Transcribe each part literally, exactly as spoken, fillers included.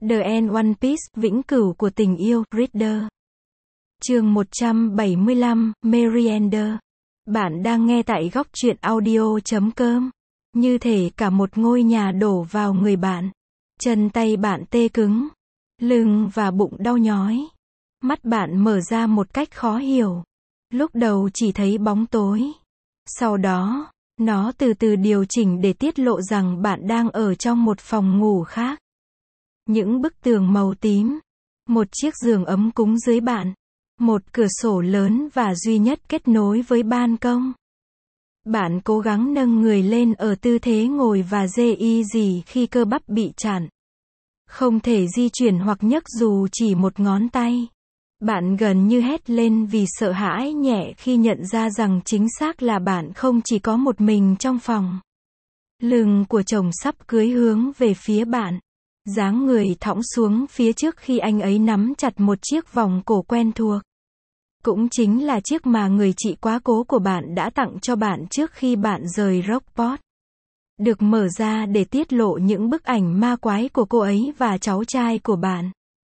The End One Piece, vĩnh cửu của tình yêu, Reader. Chương một trăm bảy mươi lăm, Meriander. Bạn đang nghe tại góc truyện audio chấm com. Như thể cả một ngôi nhà đổ vào người bạn. Chân tay bạn tê cứng. Lưng và bụng đau nhói. Mắt bạn mở ra một cách khó hiểu. Lúc đầu chỉ thấy bóng tối. Sau đó, nó từ từ điều chỉnh để tiết lộ rằng bạn đang ở trong một phòng ngủ khác. Những bức tường màu tím. Một chiếc giường ấm cúng dưới bạn. Một cửa sổ lớn và duy nhất kết nối với ban công. Bạn cố gắng nâng người lên ở tư thế ngồi và dê y gì khi cơ bắp bị chặn. Không thể di chuyển hoặc nhấc dù chỉ một ngón tay. Bạn gần như hét lên vì sợ hãi nhẹ khi nhận ra rằng chính xác là bạn không chỉ có một mình trong phòng. Lưng của chồng sắp cưới hướng về phía bạn. Dáng người thõng xuống phía trước khi anh ấy nắm chặt một chiếc vòng cổ quen thuộc. Cũng chính là chiếc mà người chị quá cố của bạn đã tặng cho bạn trước khi bạn rời Rockport. Được mở ra để tiết lộ những bức ảnh ma quái của cô ấy và cháu trai của bạn.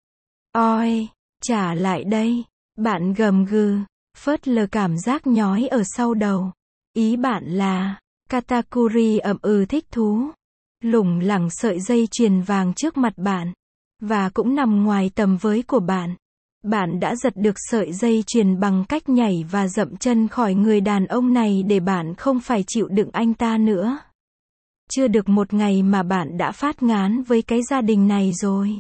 Ôi, trả lại đây. Bạn gầm gừ, phớt lờ cảm giác nhói ở sau đầu. Ý bạn là, Katakuri ậm ừ thích thú. Lủng lẳng sợi dây chuyền vàng trước mặt bạn. Và cũng nằm ngoài tầm với của bạn. Bạn đã giật được sợi dây chuyền bằng cách nhảy và dậm chân khỏi người đàn ông này để bạn không phải chịu đựng anh ta nữa. Chưa được một ngày mà bạn đã phát ngán với cái gia đình này rồi.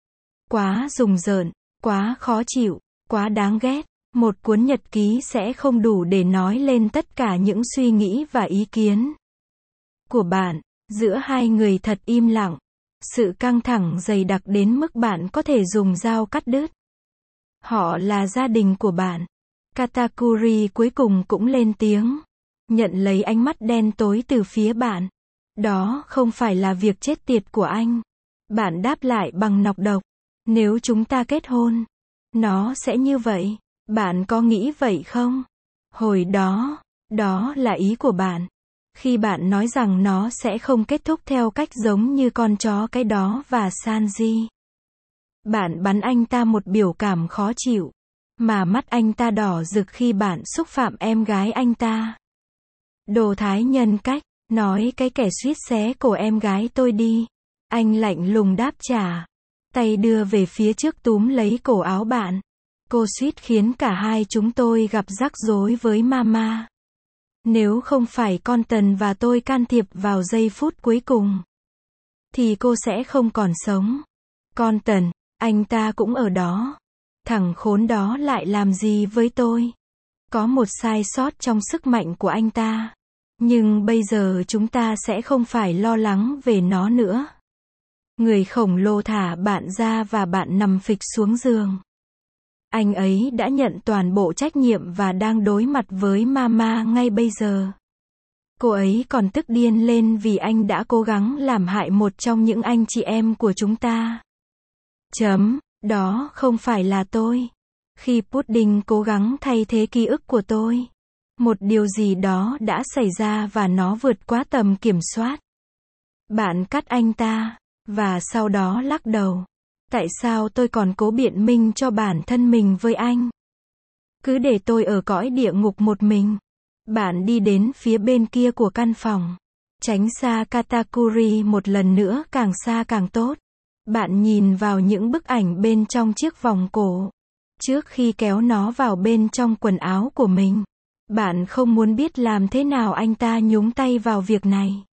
Quá rùng rợn, quá khó chịu, quá đáng ghét. Một cuốn nhật ký sẽ không đủ để nói lên tất cả những suy nghĩ và ý kiến của bạn. Giữa hai người thật im lặng. Sự căng thẳng dày đặc đến mức bạn có thể dùng dao cắt đứt. Họ là gia đình của bạn. Katakuri cuối cùng cũng lên tiếng. Nhận lấy ánh mắt đen tối từ phía bạn. Đó không phải là việc chết tiệt của anh. Bạn đáp lại bằng nọc độc. Nếu chúng ta kết hôn, nó sẽ như vậy. Bạn có nghĩ vậy không? Hồi đó, đó là ý của bạn. Khi bạn nói rằng nó sẽ không kết thúc theo cách giống như con chó cái đó và Sanji. Bạn bắn anh ta một biểu cảm khó chịu. Mà mắt anh ta đỏ rực khi bạn xúc phạm em gái anh ta. Đồ thái nhân cách, nói cái kẻ suýt xé cổ em gái tôi đi. Anh lạnh lùng đáp trả. Tay đưa về phía trước túm lấy cổ áo bạn. Cô suýt khiến cả hai chúng tôi gặp rắc rối với mama. Nếu không phải con Tần và tôi can thiệp vào giây phút cuối cùng, thì cô sẽ không còn sống. Con Tần, anh ta cũng ở đó. Thằng khốn đó lại làm gì với tôi? Có một sai sót trong sức mạnh của anh ta. Nhưng bây giờ chúng ta sẽ không phải lo lắng về nó nữa. Người khổng lồ thả bạn ra và bạn nằm phịch xuống giường. Anh ấy đã nhận toàn bộ trách nhiệm và đang đối mặt với mama ngay bây giờ. Cô ấy còn tức điên lên vì anh đã cố gắng làm hại một trong những anh chị em của chúng ta. Chấm, đó không phải là tôi. Khi Pudding cố gắng thay thế ký ức của tôi, một điều gì đó đã xảy ra và nó vượt quá tầm kiểm soát. Bạn cắt anh ta, và sau đó lắc đầu. Tại sao tôi còn cố biện minh cho bản thân mình với anh? Cứ để tôi ở cõi địa ngục một mình. Bạn đi đến phía bên kia của căn phòng. Tránh xa Katakuri một lần nữa, càng xa càng tốt. Bạn nhìn vào những bức ảnh bên trong chiếc vòng cổ. Trước khi kéo nó vào bên trong quần áo của mình. Bạn không muốn biết làm thế nào anh ta nhúng tay vào việc này.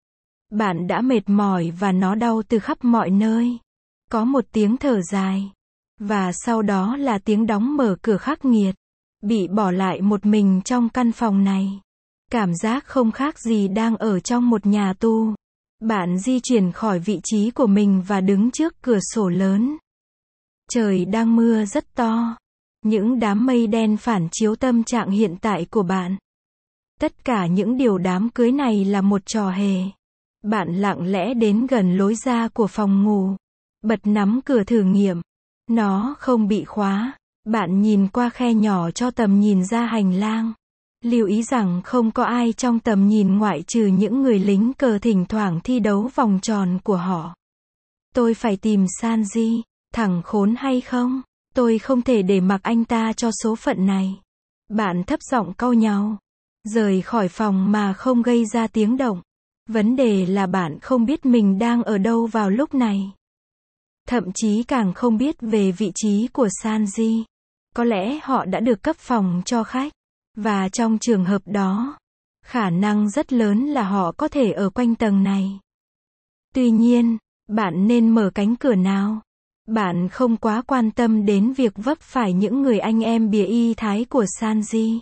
Bạn đã mệt mỏi và nó đau từ khắp mọi nơi. Có một tiếng thở dài. Và sau đó là tiếng đóng mở cửa khắc nghiệt. Bị bỏ lại một mình trong căn phòng này. Cảm giác không khác gì đang ở trong một nhà tù. Bạn di chuyển khỏi vị trí của mình và đứng trước cửa sổ lớn. Trời đang mưa rất to. Những đám mây đen phản chiếu tâm trạng hiện tại của bạn. Tất cả những điều đám cưới này là một trò hề. Bạn lặng lẽ đến gần lối ra của phòng ngủ. Bật nắm cửa thử nghiệm. Nó không bị khóa. Bạn nhìn qua khe nhỏ cho tầm nhìn ra hành lang. Lưu ý rằng không có ai trong tầm nhìn ngoại trừ những người lính cờ thỉnh thoảng thi đấu vòng tròn của họ. Tôi phải tìm Sanji. Thằng khốn hay không? Tôi không thể để mặc anh ta cho số phận này. Bạn thấp giọng cau nhàu. Rời khỏi phòng mà không gây ra tiếng động. Vấn đề là bạn không biết mình đang ở đâu vào lúc này. Thậm chí càng không biết về vị trí của Sanji. Có lẽ họ đã được cấp phòng cho khách. Và trong trường hợp đó, khả năng rất lớn là họ có thể ở quanh tầng này. Tuy nhiên, bạn nên mở cánh cửa nào? Bạn không quá quan tâm đến việc vấp phải những người anh em bìa y thái của Sanji.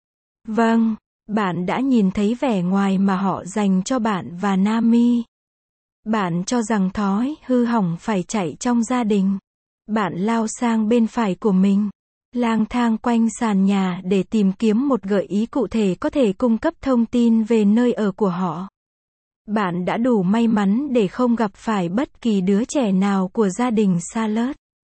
Vâng, bạn đã nhìn thấy vẻ ngoài mà họ dành cho bạn và Nami. Bạn cho rằng thói hư hỏng phải chạy trong gia đình. Bạn lao sang bên phải của mình, lang thang quanh sàn nhà để tìm kiếm một gợi ý cụ thể có thể cung cấp thông tin về nơi ở của họ. Bạn đã đủ may mắn để không gặp phải bất kỳ đứa trẻ nào của gia đình Salad.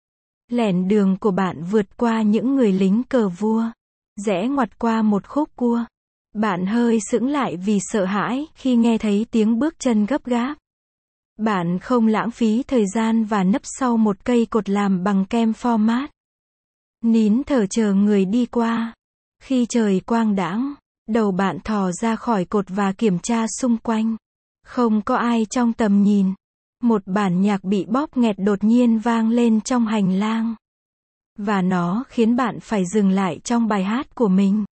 Lẻn đường của bạn vượt qua những người lính cờ vua, rẽ ngoặt qua một khúc cua. Bạn hơi sững lại vì sợ hãi khi nghe thấy tiếng bước chân gấp gáp. Bạn không lãng phí thời gian và nấp sau một cây cột làm bằng kem format. Nín thở chờ người đi qua. Khi trời quang đãng, đầu bạn thò ra khỏi cột và kiểm tra xung quanh. Không có ai trong tầm nhìn. Một bản nhạc bị bóp nghẹt đột nhiên vang lên trong hành lang. Và nó khiến bạn phải dừng lại trong bài hát của mình.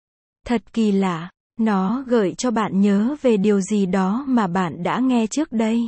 Thật kỳ lạ, nó gợi cho bạn nhớ về điều gì đó mà bạn đã nghe trước đây.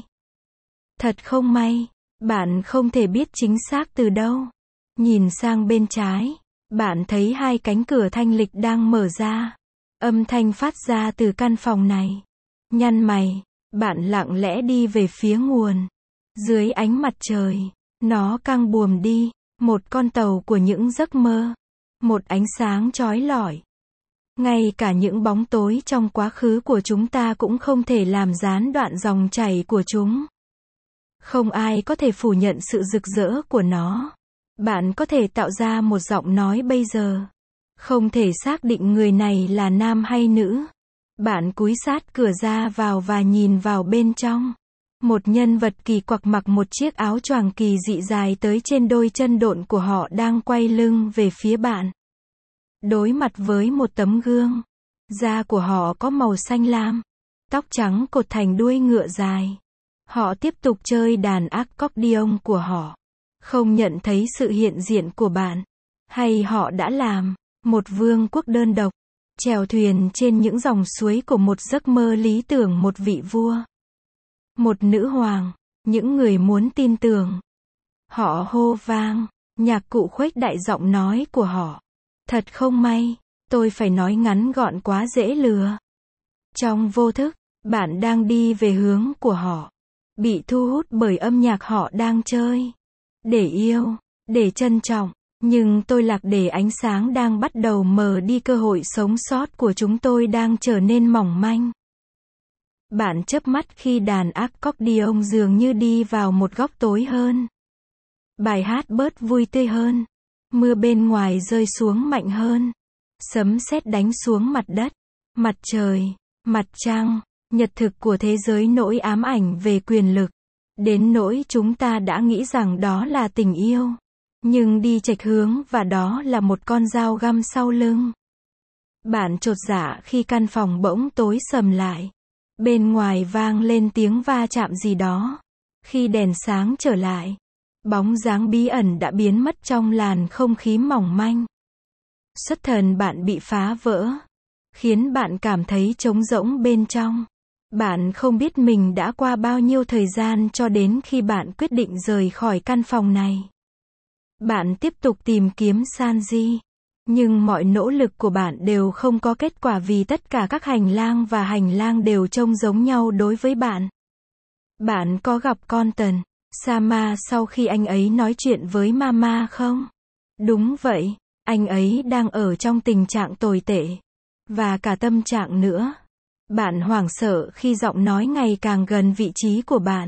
Thật không may, bạn không thể biết chính xác từ đâu. Nhìn sang bên trái, bạn thấy hai cánh cửa thanh lịch đang mở ra. Âm thanh phát ra từ căn phòng này. Nhăn mày, bạn lặng lẽ đi về phía nguồn. Dưới ánh mặt trời, nó căng buồm đi, một con tàu của những giấc mơ. Một ánh sáng chói lọi. Ngay cả những bóng tối trong quá khứ của chúng ta cũng không thể làm gián đoạn dòng chảy của chúng. Không ai có thể phủ nhận sự rực rỡ của nó. Bạn có thể tạo ra một giọng nói bây giờ. Không thể xác định người này là nam hay nữ. Bạn cúi sát cửa ra vào và nhìn vào bên trong. Một nhân vật kỳ quặc mặc một chiếc áo choàng kỳ dị dài tới trên đôi chân độn của họ đang quay lưng về phía bạn. Đối mặt với một tấm gương. Da của họ có màu xanh lam. Tóc trắng cột thành đuôi ngựa dài. Họ tiếp tục chơi đàn accordion của họ. Không nhận thấy sự hiện diện của bạn. Hay họ đã làm một vương quốc đơn độc. Chèo thuyền trên những dòng suối của một giấc mơ lý tưởng một vị vua. Một nữ hoàng. Những người muốn tin tưởng. Họ hô vang. Nhạc cụ khuếch đại giọng nói của họ. Thật không may. Tôi phải nói ngắn gọn quá dễ lừa. Trong vô thức, bạn đang đi về hướng của họ. Bị thu hút bởi âm nhạc họ đang chơi. Để yêu, để trân trọng. Nhưng tôi lạc để ánh sáng đang bắt đầu mờ đi, cơ hội sống sót của chúng tôi đang trở nên mỏng manh. Bạn chớp mắt khi đàn accordion dường như đi vào một góc tối hơn. Bài hát bớt vui tươi hơn. Mưa bên ngoài rơi xuống mạnh hơn. Sấm sét đánh xuống mặt đất, mặt trời, mặt trăng, nhật thực của thế giới nỗi ám ảnh về quyền lực. Đến nỗi chúng ta đã nghĩ rằng đó là tình yêu. Nhưng đi chệch hướng và đó là một con dao găm sau lưng. Bạn chột dạ khi căn phòng bỗng tối sầm lại. Bên ngoài vang lên tiếng va chạm gì đó. Khi đèn sáng trở lại, bóng dáng bí ẩn đã biến mất trong làn không khí mỏng manh. Xuất thần bạn bị phá vỡ, khiến bạn cảm thấy trống rỗng bên trong. Bạn không biết mình đã qua bao nhiêu thời gian cho đến khi bạn quyết định rời khỏi căn phòng này. Bạn tiếp tục tìm kiếm Sanji. Nhưng mọi nỗ lực của bạn đều không có kết quả vì tất cả các hành lang và hành lang đều trông giống nhau đối với bạn. Bạn có gặp Conton, Sama sau khi anh ấy nói chuyện với Mama không? Đúng vậy, anh ấy đang ở trong tình trạng tồi tệ. Và cả tâm trạng nữa. Bạn hoảng sợ khi giọng nói ngày càng gần vị trí của bạn.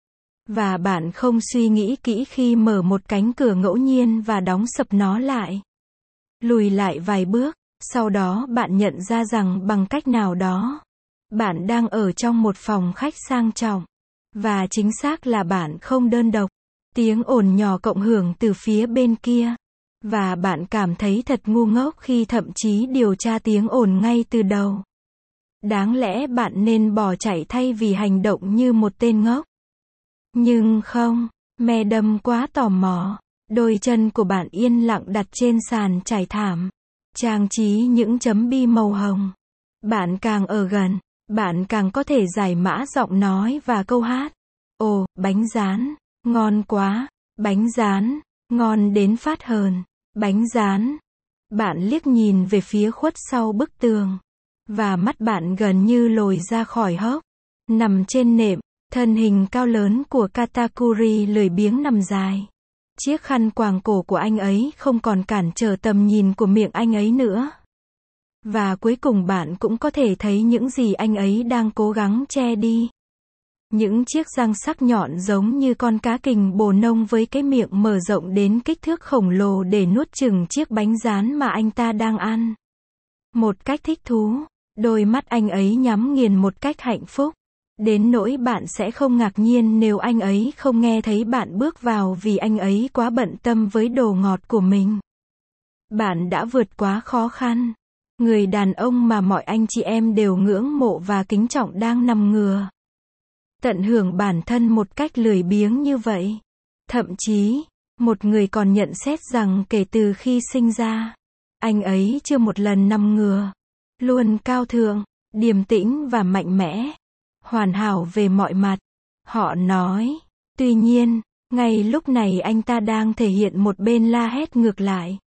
Và bạn không suy nghĩ kỹ khi mở một cánh cửa ngẫu nhiên và đóng sập nó lại. Lùi lại vài bước, sau đó bạn nhận ra rằng bằng cách nào đó, bạn đang ở trong một phòng khách sang trọng. Và chính xác là bạn không đơn độc. Tiếng ồn nhỏ cộng hưởng từ phía bên kia. Và bạn cảm thấy thật ngu ngốc khi thậm chí điều tra tiếng ồn ngay từ đầu. Đáng lẽ bạn nên bỏ chạy thay vì hành động như một tên ngốc. Nhưng không, Madam quá tò mò. Đôi chân của bạn yên lặng đặt trên sàn trải thảm. Trang trí những chấm bi màu hồng. Bạn càng ở gần, bạn càng có thể giải mã giọng nói và câu hát. Ồ, bánh rán, ngon quá, bánh rán, ngon đến phát hờn, bánh rán. Bạn liếc nhìn về phía khuất sau bức tường. Và mắt bạn gần như lồi ra khỏi hốc. Nằm trên nệm, thân hình cao lớn của Katakuri lười biếng nằm dài. Chiếc khăn quàng cổ của anh ấy không còn cản trở tầm nhìn của miệng anh ấy nữa. Và cuối cùng bạn cũng có thể thấy những gì anh ấy đang cố gắng che đi. Những chiếc răng sắc nhọn giống như con cá kình bồ nông với cái miệng mở rộng đến kích thước khổng lồ để nuốt chửng chiếc bánh rán mà anh ta đang ăn. Một cách thích thú, đôi mắt anh ấy nhắm nghiền một cách hạnh phúc. Đến nỗi bạn sẽ không ngạc nhiên nếu anh ấy không nghe thấy bạn bước vào vì anh ấy quá bận tâm với đồ ngọt của mình. Bạn đã vượt quá khó khăn. Người đàn ông mà mọi anh chị em đều ngưỡng mộ và kính trọng đang nằm ngửa. Tận hưởng bản thân một cách lười biếng như vậy. Thậm chí, một người còn nhận xét rằng kể từ khi sinh ra, anh ấy chưa một lần nằm ngửa. Luôn cao thượng, điềm tĩnh và mạnh mẽ. Hoàn hảo về mọi mặt. Họ nói. Tuy nhiên, ngay lúc này anh ta đang thể hiện một bên la hét ngược lại.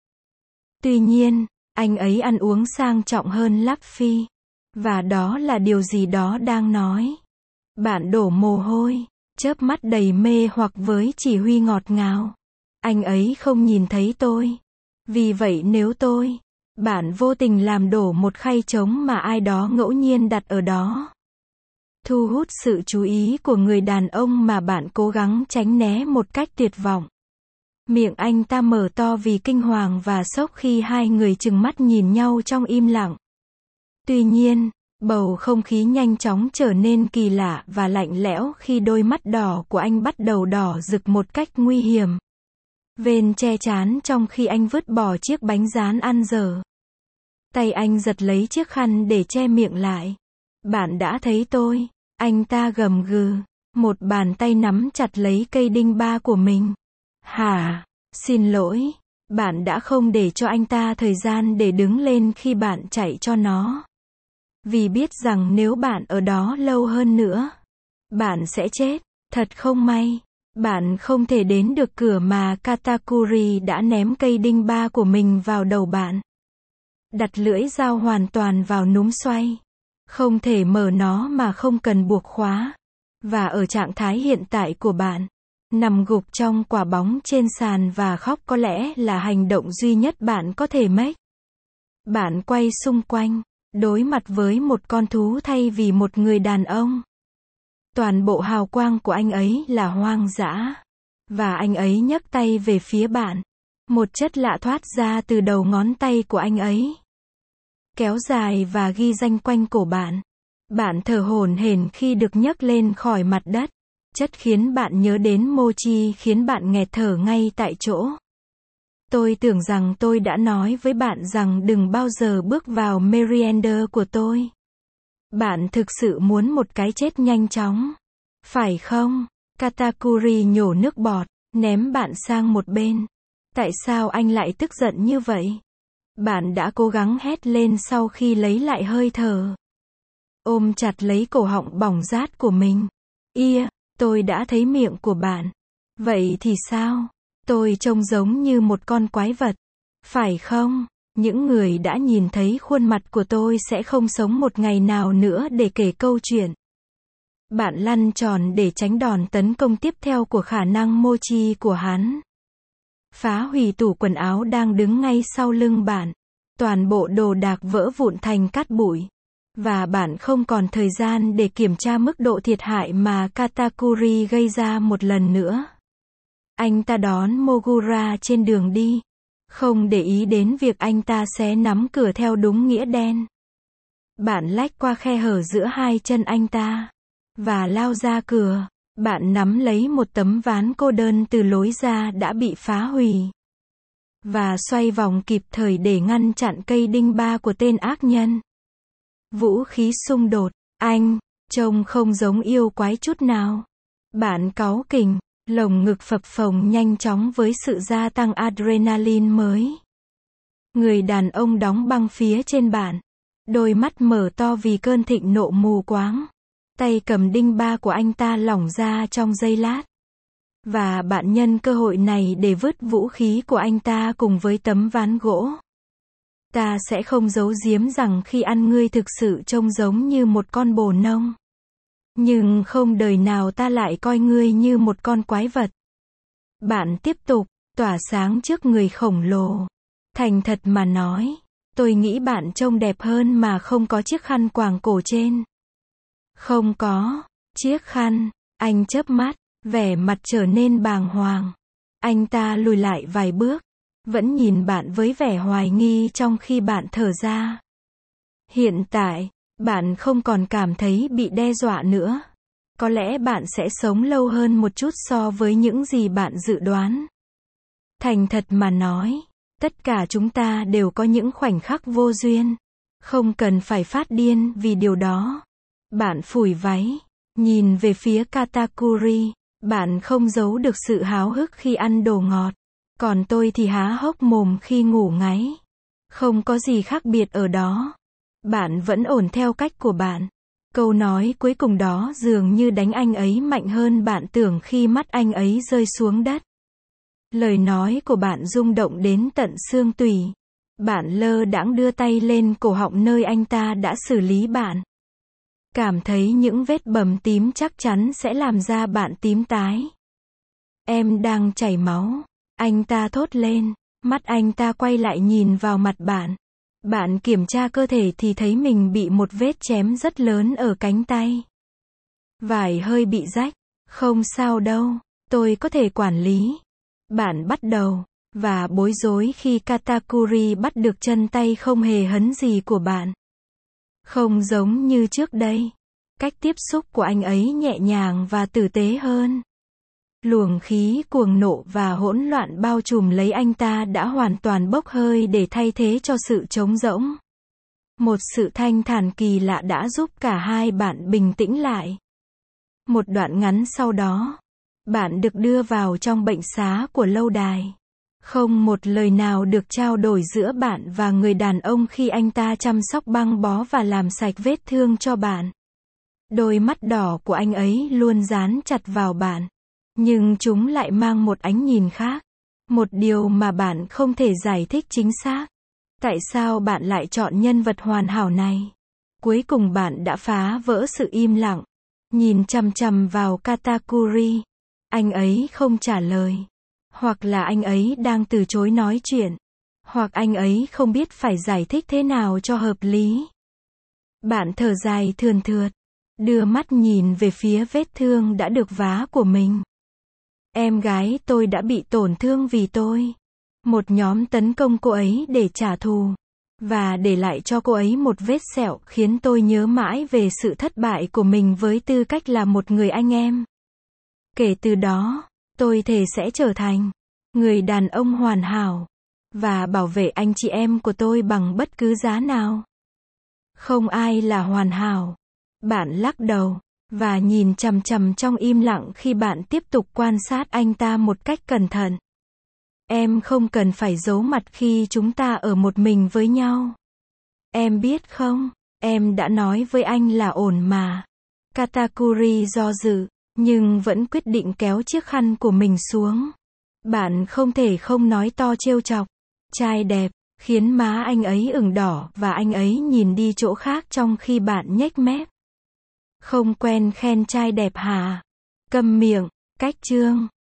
Tuy nhiên, anh ấy ăn uống sang trọng hơn Luffy. Và đó là điều gì đó đang nói. Bạn đổ mồ hôi, chớp mắt đầy mê hoặc với chỉ huy ngọt ngào. Anh ấy không nhìn thấy tôi. Vì vậy nếu tôi, bạn vô tình làm đổ một khay trống mà ai đó ngẫu nhiên đặt ở đó. Thu hút sự chú ý của người đàn ông mà bạn cố gắng tránh né một cách tuyệt vọng. Miệng anh ta mở to vì kinh hoàng và sốc khi hai người trừng mắt nhìn nhau trong im lặng. Tuy nhiên, bầu không khí nhanh chóng trở nên kỳ lạ và lạnh lẽo khi đôi mắt đỏ của anh bắt đầu đỏ rực một cách nguy hiểm. Vên che trán trong khi anh vứt bỏ chiếc bánh rán ăn dở. Tay anh giật lấy chiếc khăn để che miệng lại. Bạn đã thấy tôi. Anh ta gầm gừ. Một bàn tay nắm chặt lấy cây đinh ba của mình. Hả? Xin lỗi. Bạn đã không để cho anh ta thời gian để đứng lên khi bạn chạy cho nó. Vì biết rằng nếu bạn ở đó lâu hơn nữa, bạn sẽ chết. Thật không may. Bạn không thể đến được cửa mà Katakuri đã ném cây đinh ba của mình vào đầu bạn. Đặt lưỡi dao hoàn toàn vào núm xoay. Không thể mở nó mà không cần buộc khóa. Và ở trạng thái hiện tại của bạn, nằm gục trong quả bóng trên sàn và khóc có lẽ là hành động duy nhất bạn có thể make. Bạn quay xung quanh, đối mặt với một con thú thay vì một người đàn ông. Toàn bộ hào quang của anh ấy là hoang dã. Và anh ấy nhấc tay về phía bạn. Một chất lạ thoát ra từ đầu ngón tay của anh ấy. Kéo dài và ghi danh quanh cổ bạn. Bạn thở hổn hển khi được nhấc lên khỏi mặt đất. Chất khiến bạn nhớ đến Mochi khiến bạn nghẹt thở ngay tại chỗ. Tôi tưởng rằng tôi đã nói với bạn rằng đừng bao giờ bước vào Meriender của tôi. Bạn thực sự muốn một cái chết nhanh chóng. Phải không? Katakuri nhổ nước bọt, ném bạn sang một bên. Tại sao anh lại tức giận như vậy? Bạn đã cố gắng hét lên sau khi lấy lại hơi thở. Ôm chặt lấy cổ họng bỏng rát của mình. Ia, tôi đã thấy miệng của bạn. Vậy thì sao? Tôi trông giống như một con quái vật. Phải không? Những người đã nhìn thấy khuôn mặt của tôi sẽ không sống một ngày nào nữa để kể câu chuyện. Bạn lăn tròn để tránh đòn tấn công tiếp theo của khả năng Mochi của hắn. Phá hủy tủ quần áo đang đứng ngay sau lưng bạn. Toàn bộ đồ đạc vỡ vụn thành cát bụi. Và bạn không còn thời gian để kiểm tra mức độ thiệt hại mà Katakuri gây ra một lần nữa. Anh ta đón Mogura trên đường đi. Không để ý đến việc anh ta xé nắm cửa theo đúng nghĩa đen. Bạn lách qua khe hở giữa hai chân anh ta. Và lao ra cửa. Bạn nắm lấy một tấm ván cô đơn từ lối ra đã bị phá hủy. Và xoay vòng kịp thời để ngăn chặn cây đinh ba của tên ác nhân. Vũ khí xung đột. Anh, trông không giống yêu quái chút nào. Bạn cáu kỉnh, lồng ngực phập phồng nhanh chóng với sự gia tăng adrenaline mới. Người đàn ông đóng băng phía trên bạn. Đôi mắt mở to vì cơn thịnh nộ mù quáng. Tay cầm đinh ba của anh ta lỏng ra trong giây lát. Và bạn nhân cơ hội này để vứt vũ khí của anh ta cùng với tấm ván gỗ. Ta sẽ không giấu giếm rằng khi ăn ngươi thực sự trông giống như một con bồ nông. Nhưng không đời nào ta lại coi ngươi như một con quái vật. Bạn tiếp tục, tỏa sáng trước người khổng lồ. Thành thật mà nói, tôi nghĩ bạn trông đẹp hơn mà không có chiếc khăn quàng cổ trên. Không có, chiếc khăn, anh chớp mắt, vẻ mặt trở nên bàng hoàng. Anh ta lùi lại vài bước, vẫn nhìn bạn với vẻ hoài nghi trong khi bạn thở ra. Hiện tại, bạn không còn cảm thấy bị đe dọa nữa. Có lẽ bạn sẽ sống lâu hơn một chút so với những gì bạn dự đoán. Thành thật mà nói, tất cả chúng ta đều có những khoảnh khắc vô duyên. Không cần phải phát điên vì điều đó. Bạn phủi váy, nhìn về phía Katakuri. Bạn không giấu được sự háo hức khi ăn đồ ngọt. Còn tôi thì há hốc mồm khi ngủ ngáy. Không có gì khác biệt ở đó. Bạn vẫn ổn theo cách của bạn. Câu nói cuối cùng đó dường như đánh anh ấy mạnh hơn bạn tưởng khi mắt anh ấy rơi xuống đất. Lời nói của bạn rung động đến tận xương tủy. Bạn lơ đãng đưa tay lên cổ họng nơi anh ta đã xử lý bạn. Cảm thấy những vết bầm tím chắc chắn sẽ làm da bạn tím tái. Em đang chảy máu. Anh ta thốt lên. Mắt anh ta quay lại nhìn vào mặt bạn. Bạn kiểm tra cơ thể thì thấy mình bị một vết chém rất lớn ở cánh tay. Vải hơi bị rách. Không sao đâu. Tôi có thể quản lý. Bạn bắt đầu. Và bối rối khi Katakuri bắt được chân tay không hề hấn gì của bạn. Không giống như trước đây. Cách tiếp xúc của anh ấy nhẹ nhàng và tử tế hơn. Luồng khí cuồng nộ và hỗn loạn bao trùm lấy anh ta đã hoàn toàn bốc hơi để thay thế cho sự trống rỗng. Một sự thanh thản kỳ lạ đã giúp cả hai bạn bình tĩnh lại. Một đoạn ngắn sau đó, bạn được đưa vào trong bệnh xá của lâu đài. Không một lời nào được trao đổi giữa bạn và người đàn ông khi anh ta chăm sóc băng bó và làm sạch vết thương cho bạn. Đôi mắt đỏ của anh ấy luôn dán chặt vào bạn. Nhưng chúng lại mang một ánh nhìn khác. Một điều mà bạn không thể giải thích chính xác. Tại sao bạn lại chọn nhân vật hoàn hảo này? Cuối cùng bạn đã phá vỡ sự im lặng. Nhìn chằm chằm vào Katakuri. Anh ấy không trả lời. Hoặc là anh ấy đang từ chối nói chuyện. Hoặc anh ấy không biết phải giải thích thế nào cho hợp lý. Bạn thở dài thườn thượt. Đưa mắt nhìn về phía vết thương đã được vá của mình. Em gái tôi đã bị tổn thương vì tôi. Một nhóm tấn công cô ấy để trả thù. Và để lại cho cô ấy một vết sẹo khiến tôi nhớ mãi về sự thất bại của mình với tư cách là một người anh em. Kể từ đó, tôi thề sẽ trở thành người đàn ông hoàn hảo. Và bảo vệ anh chị em của tôi bằng bất cứ giá nào. Không ai là hoàn hảo. Bạn lắc đầu. Và nhìn chằm chằm trong im lặng khi bạn tiếp tục quan sát anh ta một cách cẩn thận. Em không cần phải giấu mặt khi chúng ta ở một mình với nhau. Em biết không, em đã nói với anh là ổn mà. Katakuri do dự, nhưng vẫn quyết định kéo chiếc khăn của mình xuống. Bạn không thể không nói to trêu chọc. Trai đẹp, khiến má anh ấy ửng đỏ và anh ấy nhìn đi chỗ khác trong khi bạn nhếch mép. Không quen khen trai đẹp hả? Câm miệng, cách chương.